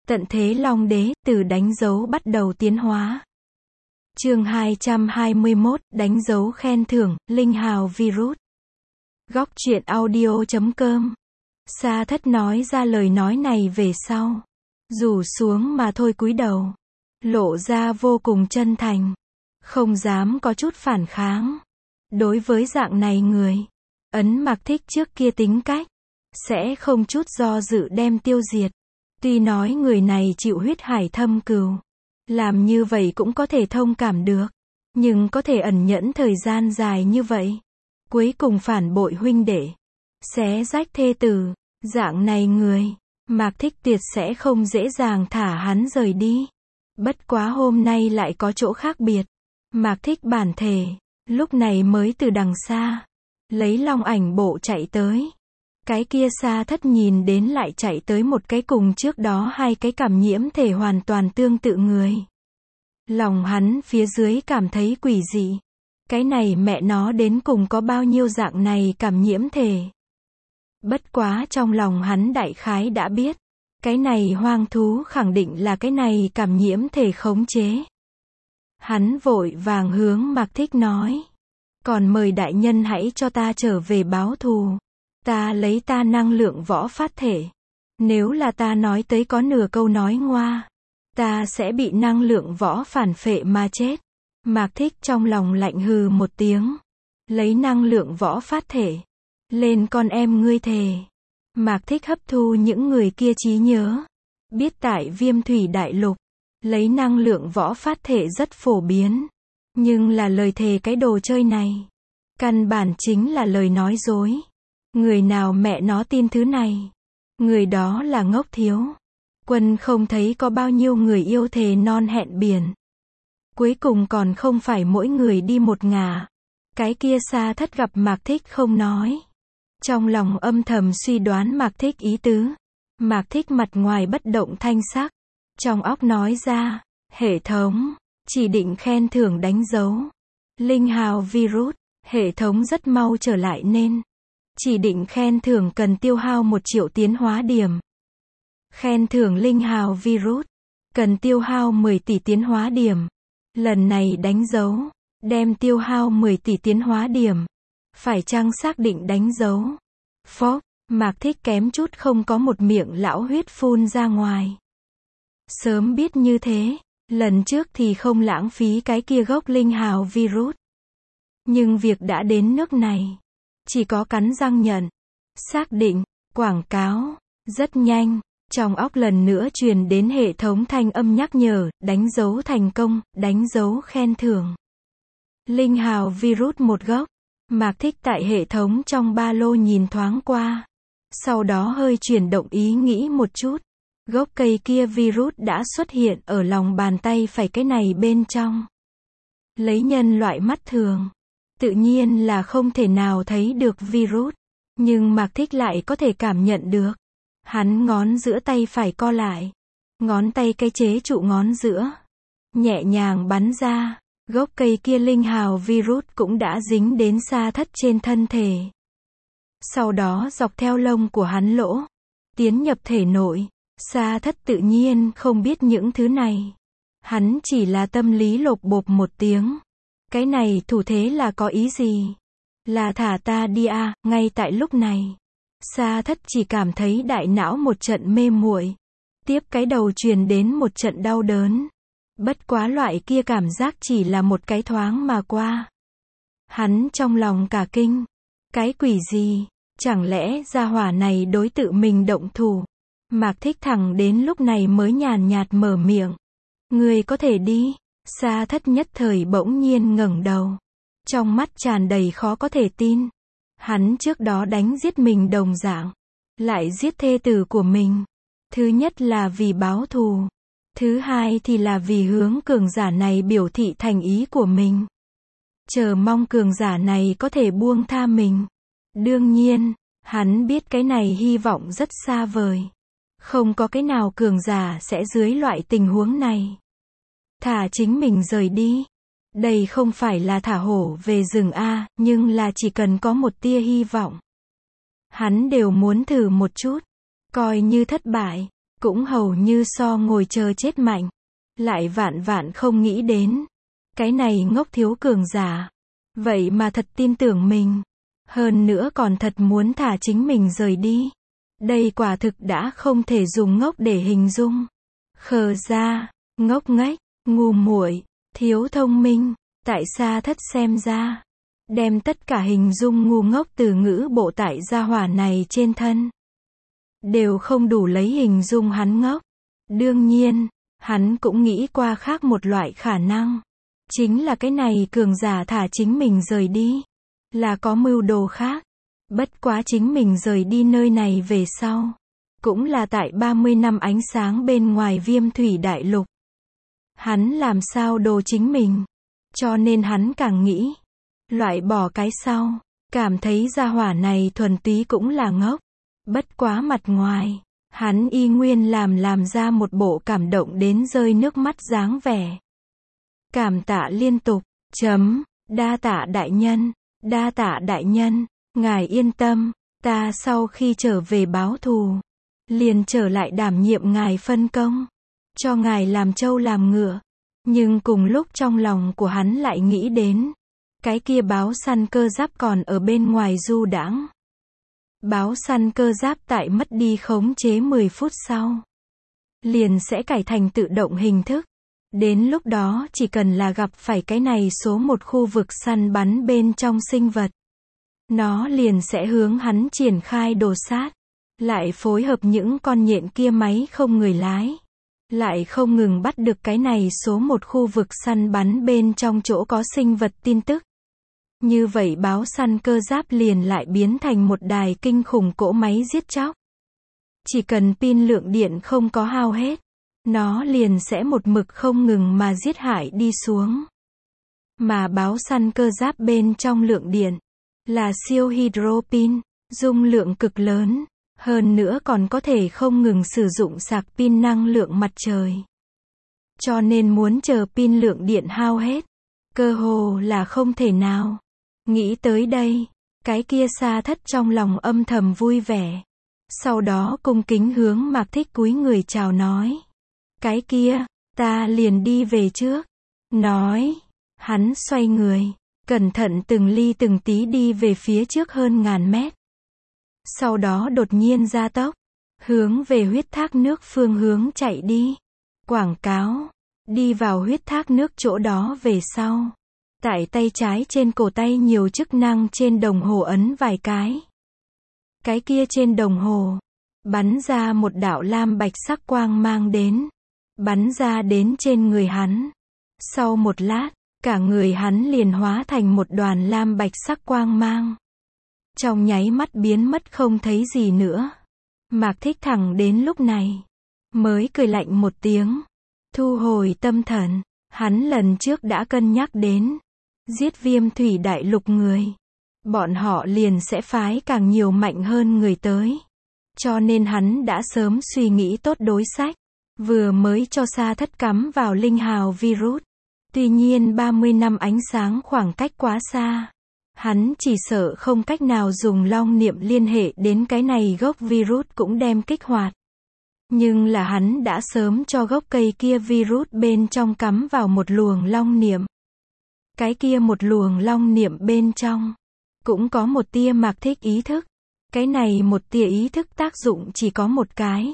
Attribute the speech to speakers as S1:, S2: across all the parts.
S1: Tận thế Long Đế, từ đánh dấu bắt đầu tiến hóa. Chương 221, đánh dấu khen thưởng, linh hào virus. Góc truyện audio.com. Sa Thất nói ra lời nói này về sau, rủ xuống mà thôi cúi đầu, lộ ra vô cùng chân thành, không dám có chút phản kháng. Đối với dạng này người, Ấn Mặc Thích trước kia tính cách, sẽ không chút do dự đem tiêu diệt. Tuy nói người này chịu huyết hải thâm cừu, làm như vậy cũng có thể thông cảm được, nhưng có thể ẩn nhẫn thời gian dài như vậy, cuối cùng phản bội huynh đệ, xé rách thê tử, dạng này người, Mạc Thích tuyệt sẽ không dễ dàng thả hắn rời đi. Bất quá hôm nay lại có chỗ khác biệt. Mạc Thích bản thể, lúc này mới từ đằng xa, lấy long ảnh bộ chạy tới. Cái kia Sa Thất nhìn đến lại chạy tới một cái cùng trước đó hai cái cảm nhiễm thể hoàn toàn tương tự người. Lòng hắn phía dưới cảm thấy quỷ dị. Cái này mẹ nó đến cùng có bao nhiêu dạng này cảm nhiễm thể. Bất quá trong lòng hắn đại khái đã biết. Cái này hoang thú khẳng định là cái này cảm nhiễm thể khống chế. Hắn vội vàng hướng Mạc Thích nói. Còn mời đại nhân hãy cho ta trở về báo thù. Ta lấy ta năng lượng võ phát thể. Nếu là ta nói tới có nửa câu nói ngoa, ta sẽ bị năng lượng võ phản phệ mà chết. Mạc Thích trong lòng lạnh hừ một tiếng. Lấy năng lượng võ phát thể. Lên con em ngươi thề. Mạc Thích hấp thu những người kia trí nhớ. Biết tại Viêm Thủy Đại Lục, lấy năng lượng võ phát thể rất phổ biến. Nhưng là lời thề cái đồ chơi này, căn bản chính là lời nói dối. Người nào mẹ nó tin thứ này, người đó là ngốc thiếu. Quân không thấy có bao nhiêu người yêu thề non hẹn biển. Cuối cùng còn không phải mỗi người đi một ngả. Cái kia Sa Thất gặp Mạc Thích không nói. Trong lòng âm thầm suy đoán Mạc Thích ý tứ. Mạc Thích mặt ngoài bất động thanh sắc. Trong óc nói ra, hệ thống, chỉ định khen thưởng đánh dấu. Linh hào virus, hệ thống rất mau trở lại nên. Chỉ định khen thưởng cần tiêu hao 1 triệu tiến hóa điểm. Khen thưởng linh hào virus, cần tiêu hao 10 tỷ tiến hóa điểm. Lần này đánh dấu, đem tiêu hao 10 tỷ tiến hóa điểm. Phải chăng xác định đánh dấu? Phốc, Mạc Thích kém chút không có một miệng lão huyết phun ra ngoài. Sớm biết như thế, lần trước thì không lãng phí cái kia gốc linh hào virus. Nhưng việc đã đến nước này, chỉ có cắn răng nhận. Xác định, quảng cáo, rất nhanh, trong óc lần nữa truyền đến hệ thống thanh âm nhắc nhở, đánh dấu thành công, đánh dấu khen thưởng. Linh hào virus 1 gốc. Mạc Thích tại hệ thống trong ba lô nhìn thoáng qua. Sau đó hơi chuyển động ý nghĩ một chút. Gốc cây kia virus đã xuất hiện ở lòng bàn tay phải cái này bên trong. Lấy nhân loại mắt thường, tự nhiên là không thể nào thấy được virus. Nhưng Mạc Thích lại có thể cảm nhận được. Hắn ngón giữa tay phải co lại. Ngón tay cái chế trụ ngón giữa. Nhẹ nhàng bắn ra. Gốc cây kia linh hào virus cũng đã dính đến Sa Thất trên thân thể. Sau đó dọc theo lông của hắn lỗ, tiến nhập thể nội. Sa Thất tự nhiên không biết những thứ này. Hắn chỉ là tâm lý lột bột một tiếng. Cái này thủ thế là có ý gì? Là thả ta đi à? Ngay tại lúc này, Sa Thất chỉ cảm thấy đại não một trận mê muội. Tiếp cái đầu truyền đến một trận đau đớn. Bất quá loại kia cảm giác chỉ là một cái thoáng mà qua. Hắn trong lòng cả kinh. Cái quỷ gì? Chẳng lẽ gia hỏa này đối tự mình động thủ? Mạc Thích thẳng đến lúc này mới nhàn nhạt mở miệng. Ngươi có thể đi. Sa Thất nhất thời bỗng nhiên ngẩng đầu. Trong mắt tràn đầy khó có thể tin. Hắn trước đó đánh giết mình đồng dạng. Lại giết thê tử của mình. Thứ nhất là vì báo thù. Thứ hai thì là vì hướng cường giả này biểu thị thành ý của mình. Chờ mong cường giả này có thể buông tha mình. Đương nhiên, hắn biết cái này hy vọng rất xa vời. Không có cái nào cường giả sẽ dưới loại tình huống này thả chính mình rời đi. Đây không phải là thả hổ về rừng a, nhưng là chỉ cần có một tia hy vọng. Hắn đều muốn thử một chút. Coi như thất bại, cũng hầu như so ngồi chờ chết mạnh. Lại vạn vạn không nghĩ đến. Cái này ngốc thiếu cường giả. Vậy mà thật tin tưởng mình. Hơn nữa còn thật muốn thả chính mình rời đi. Đây quả thực đã không thể dùng ngốc để hình dung. Khờ ra, ngốc nghếch, ngu muội, thiếu thông minh, tại Sa Thất xem ra. Đem tất cả hình dung ngu ngốc từ ngữ bộ tại gia hỏa này trên thân. Đều không đủ lấy hình dung hắn ngốc. Đương nhiên, hắn cũng nghĩ qua khác một loại khả năng. Chính là cái này cường giả thả chính mình rời đi. Là có mưu đồ khác. Bất quá chính mình rời đi nơi này về sau. Cũng là tại 30 năm ánh sáng bên ngoài Viêm Thủy Đại Lục. Hắn làm sao đồ chính mình. Cho nên hắn càng nghĩ. Loại bỏ cái sau. Cảm thấy gia hỏa này thuần túy cũng là ngốc. Bất quá mặt ngoài. Hắn y nguyên làm ra một bộ cảm động đến rơi nước mắt dáng vẻ. Cảm tạ liên tục. Đa tạ đại nhân. Đa tạ đại nhân. Ngài yên tâm. Ta sau khi trở về báo thù. Liền trở lại đảm nhiệm ngài phân công. Cho ngài làm trâu làm ngựa. Nhưng cùng lúc trong lòng của hắn lại nghĩ đến. Cái kia báo săn cơ giáp còn ở bên ngoài du đãng. Báo săn cơ giáp tại mất đi khống chế 10 phút sau. Liền sẽ cải thành tự động hình thức. Đến lúc đó chỉ cần là gặp phải cái này số một khu vực săn bắn bên trong sinh vật. Nó liền sẽ hướng hắn triển khai đồ sát. Lại phối hợp những con nhện kia máy không người lái. Lại không ngừng bắt được cái này số một khu vực săn bắn bên trong chỗ có sinh vật tin tức. Như vậy báo săn cơ giáp liền lại biến thành một đài kinh khủng cỗ máy giết chóc. Chỉ cần pin lượng điện không có hao hết. Nó liền sẽ một mực không ngừng mà giết hại đi xuống. Mà báo săn cơ giáp bên trong lượng điện. Là siêu hydro pin. Dung lượng cực lớn. Hơn nữa còn có thể không ngừng sử dụng sạc pin năng lượng mặt trời. Cho nên muốn chờ pin lượng điện hao hết. Cơ hồ là không thể nào. Nghĩ tới đây. Cái kia Sa Thất trong lòng âm thầm vui vẻ. Sau đó cung kính hướng Mạc Thích cúi người chào nói. Cái kia, ta liền đi về trước. Nói. Hắn xoay người. Cẩn thận từng ly từng tí đi về phía trước hơn ngàn mét. Sau đó đột nhiên gia tốc. Hướng về huyết thác nước phương hướng chạy đi. Quảng cáo. Đi vào huyết thác nước chỗ đó về sau. Tại tay trái trên cổ tay nhiều chức năng trên đồng hồ ấn vài cái. Cái kia trên đồng hồ. Bắn ra một đạo lam bạch sắc quang mang đến. Bắn ra đến trên người hắn. Sau một lát, cả người hắn liền hóa thành một đoàn lam bạch sắc quang mang. Trong nháy mắt biến mất không thấy gì nữa. Mạc Thích thẳng đến lúc này. Mới cười lạnh một tiếng. Thu hồi tâm thần. Hắn lần trước đã cân nhắc đến. Giết Viêm Thủy Đại Lục người. Bọn họ liền sẽ phái càng nhiều mạnh hơn người tới. Cho nên hắn đã sớm suy nghĩ tốt đối sách. Vừa mới cho Sa Thất cắm vào linh hào virus. Tuy nhiên 30 năm ánh sáng khoảng cách quá xa. Hắn chỉ sợ không cách nào dùng long niệm liên hệ đến cái này gốc virus cũng đem kích hoạt. Nhưng là hắn đã sớm cho gốc cây kia virus bên trong cắm vào một luồng long niệm. Cái kia một luồng long niệm bên trong. Cũng có một tia Mạc Thích ý thức. Cái này một tia ý thức tác dụng chỉ có một cái.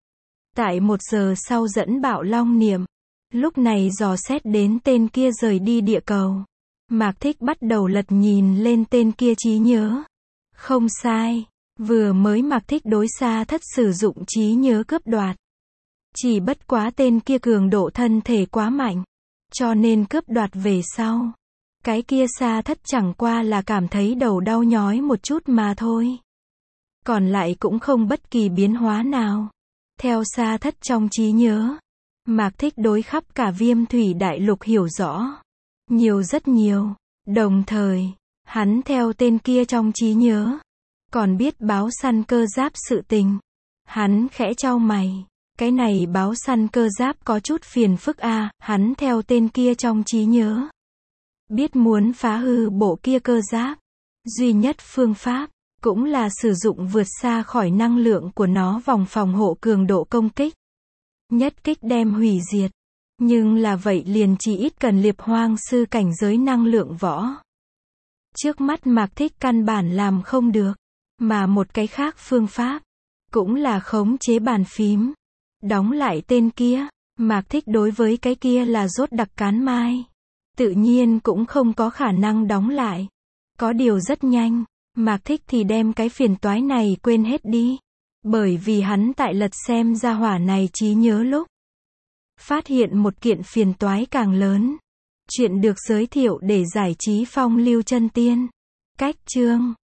S1: Tại 1 giờ sau dẫn bạo long niệm. Lúc này dò xét đến tên kia rời đi địa cầu. Mạc Thích bắt đầu lật nhìn lên tên kia trí nhớ. Không sai. Vừa mới Mạc Thích đối Sa Thất sử dụng trí nhớ cướp đoạt. Chỉ bất quá tên kia cường độ thân thể quá mạnh. Cho nên cướp đoạt về sau. Cái kia Sa Thất chẳng qua là cảm thấy đầu đau nhói một chút mà thôi. Còn lại cũng không bất kỳ biến hóa nào. Theo Sa Thất trong trí nhớ. Mạc Thích đối khắp cả Viêm Thủy Đại Lục hiểu rõ. Nhiều rất nhiều. Đồng thời, hắn theo tên kia trong trí nhớ. Còn biết báo săn cơ giáp sự tình. Hắn khẽ chau mày. Cái này báo săn cơ giáp có chút phiền phức a. Hắn theo tên kia trong trí nhớ. Biết muốn phá hư bộ kia cơ giáp. Duy nhất phương pháp. Cũng là sử dụng vượt xa khỏi năng lượng của nó vòng phòng hộ cường độ công kích. nhất kích đem hủy diệt. Nhưng là vậy liền chỉ ít cần liệp hoang sư cảnh giới năng lượng võ. Trước mắt Mạc Thích căn bản làm không được. Mà một cái khác phương pháp, cũng là khống chế bàn phím. Đóng lại tên kia. Mạc Thích đối với cái kia là rốt đặc cán mai. Tự nhiên cũng không có khả năng đóng lại. Có điều rất nhanh, Mạc Thích thì đem cái phiền toái này quên hết đi. Bởi vì hắn tại lật xem gia hỏa này trí nhớ lúc. Phát hiện một kiện phiền toái càng lớn. Chuyện được giới thiệu để giải trí phong lưu chân tiên. Cách chương